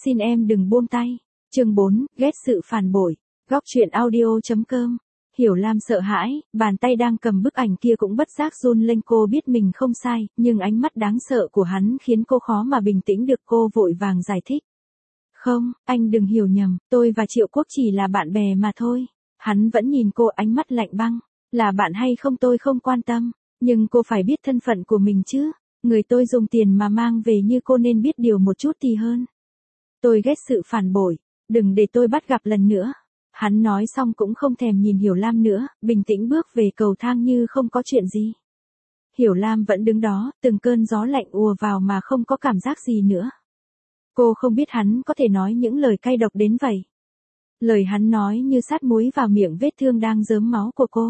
Xin em đừng buông tay. Chương 4, ghét sự phản bội. Góc truyện audio.com. Hiểu Lam sợ hãi, bàn tay đang cầm bức ảnh kia cũng bất giác run lên. Cô biết mình không sai, nhưng ánh mắt đáng sợ của hắn khiến cô khó mà bình tĩnh được. Cô vội vàng giải thích. Không, anh đừng hiểu nhầm, tôi và Triệu Quốc chỉ là bạn bè mà thôi. Hắn vẫn nhìn cô ánh mắt lạnh băng. Là bạn hay không tôi không quan tâm, nhưng cô phải biết thân phận của mình chứ. Người tôi dùng tiền mà mang về như cô nên biết điều một chút thì hơn. Tôi ghét sự phản bội, đừng để tôi bắt gặp lần nữa. Hắn nói xong cũng không thèm nhìn Hiểu Lam nữa, bình tĩnh bước về cầu thang như không có chuyện gì. Hiểu Lam vẫn đứng đó, từng cơn gió lạnh ùa vào mà không có cảm giác gì nữa. Cô không biết hắn có thể nói những lời cay độc đến vậy. Lời hắn nói như sát muối vào miệng vết thương đang rớm máu của cô.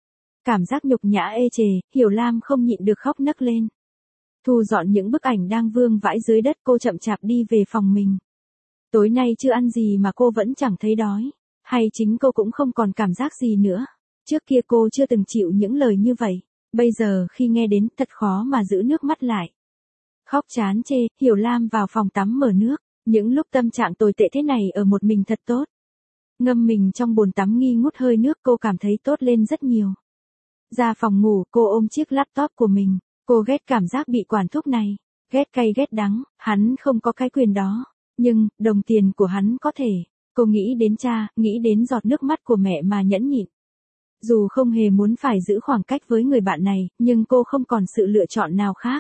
Cảm giác nhục nhã ê chề, Hiểu Lam không nhịn được khóc nấc lên. Thu dọn những bức ảnh đang vương vãi dưới đất, cô chậm chạp đi về phòng mình. Tối nay chưa ăn gì mà cô vẫn chẳng thấy đói. Hay chính cô cũng không còn cảm giác gì nữa. Trước kia cô chưa từng chịu những lời như vậy. Bây giờ khi nghe đến thật khó mà giữ nước mắt lại. Khóc chán chê, Hiểu Lam vào phòng tắm mở nước. Những lúc tâm trạng tồi tệ thế này ở một mình thật tốt. Ngâm mình trong bồn tắm nghi ngút hơi nước, cô cảm thấy tốt lên rất nhiều. Ra phòng ngủ, cô ôm chiếc laptop của mình. Cô ghét cảm giác bị quản thúc này. Ghét cay ghét đắng, hắn không có cái quyền đó. Nhưng, đồng tiền của hắn có thể. Cô nghĩ đến cha, nghĩ đến giọt nước mắt của mẹ mà nhẫn nhịn. Dù không hề muốn phải giữ khoảng cách với người bạn này, nhưng cô không còn sự lựa chọn nào khác.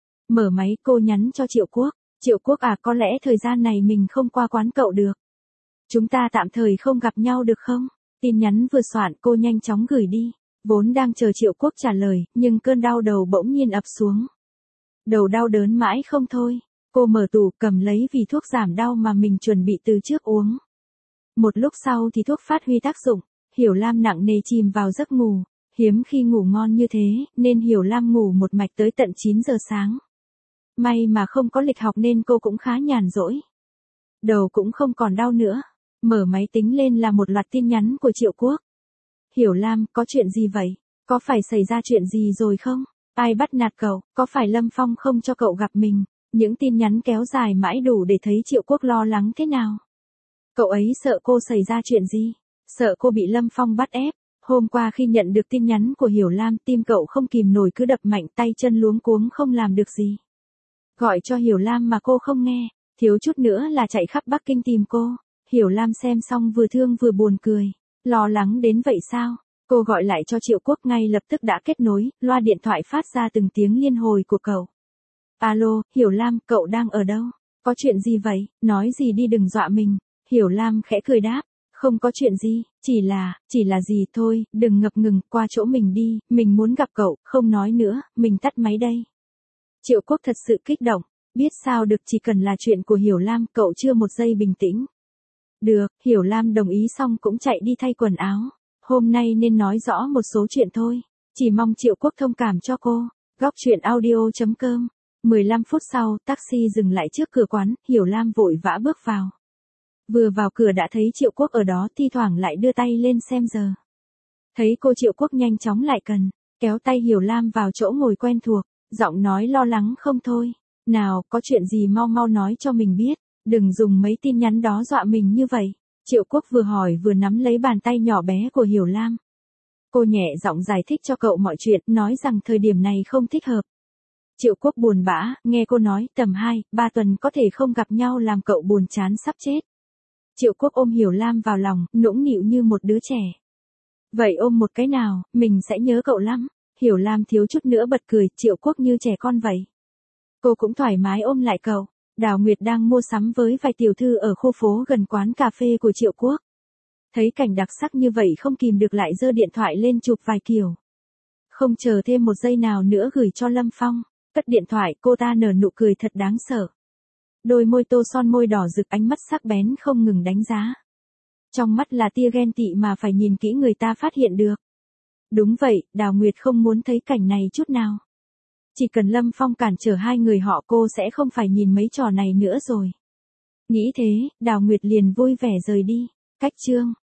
Mở máy, cô nhắn cho Triệu Quốc. Triệu Quốc à, có lẽ thời gian này mình không qua quán cậu được. Chúng ta tạm thời không gặp nhau được không? Tin nhắn vừa soạn, cô nhanh chóng gửi đi. Vốn đang chờ Triệu Quốc trả lời, nhưng cơn đau đầu bỗng nhiên ập xuống. Đầu đau đớn mãi không thôi. Cô mở tủ cầm lấy vỉ thuốc giảm đau mà mình chuẩn bị từ trước uống. Một lúc sau thì thuốc phát huy tác dụng. Hiểu Lam nặng nề chìm vào giấc ngủ. Hiếm khi ngủ ngon như thế, nên Hiểu Lam ngủ một mạch tới tận 9 giờ sáng. May mà không có lịch học nên cô cũng khá nhàn rỗi. Đầu cũng không còn đau nữa. Mở máy tính lên là một loạt tin nhắn của Triệu Quốc. Hiểu Lam, có chuyện gì vậy? Có phải xảy ra chuyện gì rồi không? Ai bắt nạt cậu? Có phải Lâm Phong không cho cậu gặp mình? Những tin nhắn kéo dài mãi đủ để thấy Triệu Quốc lo lắng thế nào. Cậu ấy sợ cô xảy ra chuyện gì? Sợ cô bị Lâm Phong bắt ép. Hôm qua khi nhận được tin nhắn của Hiểu Lam, tim cậu không kìm nổi cứ đập mạnh, tay chân luống cuống không làm được gì. Gọi cho Hiểu Lam mà cô không nghe, thiếu chút nữa là chạy khắp Bắc Kinh tìm cô. Hiểu Lam xem xong vừa thương vừa buồn cười. Lo lắng đến vậy sao? Cô gọi lại cho Triệu Quốc, ngay lập tức đã kết nối, loa điện thoại phát ra từng tiếng liên hồi của cậu. Alo, Hiểu Lam, cậu đang ở đâu? Có chuyện gì vậy? Nói gì đi, đừng dọa mình. Hiểu Lam khẽ cười đáp. Không có chuyện gì, chỉ là gì thôi, đừng ngập ngừng, qua chỗ mình đi, mình muốn gặp cậu, không nói nữa, mình tắt máy đây. Triệu Quốc thật sự kích động, biết sao được, chỉ cần là chuyện của Hiểu Lam, cậu chưa một giây bình tĩnh. Được, Hiểu Lam đồng ý xong cũng chạy đi thay quần áo. Hôm nay nên nói rõ một số chuyện thôi. Chỉ mong Triệu Quốc thông cảm cho cô. Góc truyện audio.com. 15 phút sau, taxi dừng lại trước cửa quán, Hiểu Lam vội vã bước vào. Vừa vào cửa đã thấy Triệu Quốc ở đó, thi thoảng lại đưa tay lên xem giờ. Thấy cô, Triệu Quốc nhanh chóng lại gần, kéo tay Hiểu Lam vào chỗ ngồi quen thuộc, giọng nói lo lắng không thôi. Nào, có chuyện gì mau mau nói cho mình biết. Đừng dùng mấy tin nhắn đó dọa mình như vậy. Triệu Quốc vừa hỏi vừa nắm lấy bàn tay nhỏ bé của Hiểu Lam. Cô nhẹ giọng giải thích cho cậu mọi chuyện, nói rằng thời điểm này không thích hợp. Triệu Quốc buồn bã, nghe cô nói tầm 2-3 tuần có thể không gặp nhau làm cậu buồn chán sắp chết. Triệu Quốc ôm Hiểu Lam vào lòng, nũng nịu như một đứa trẻ. Vậy ôm một cái nào, mình sẽ nhớ cậu lắm. Hiểu Lam thiếu chút nữa bật cười, Triệu Quốc như trẻ con vậy. Cô cũng thoải mái ôm lại cậu. Đào Nguyệt đang mua sắm với vài tiểu thư ở khu phố gần quán cà phê của Triệu Quốc. Thấy cảnh đặc sắc như vậy không kìm được lại giơ điện thoại lên chụp vài kiểu. Không chờ thêm một giây nào nữa gửi cho Lâm Phong. Cất điện thoại, cô ta nở nụ cười thật đáng sợ. Đôi môi tô son môi đỏ rực, ánh mắt sắc bén không ngừng đánh giá. Trong mắt là tia ghen tị mà phải nhìn kỹ người ta phát hiện được. Đúng vậy, Đào Nguyệt không muốn thấy cảnh này chút nào. Chỉ cần Lâm Phong cản trở hai người họ, cô sẽ không phải nhìn mấy trò này nữa rồi. Nghĩ thế, Đào Nguyệt liền vui vẻ rời đi. Cách chương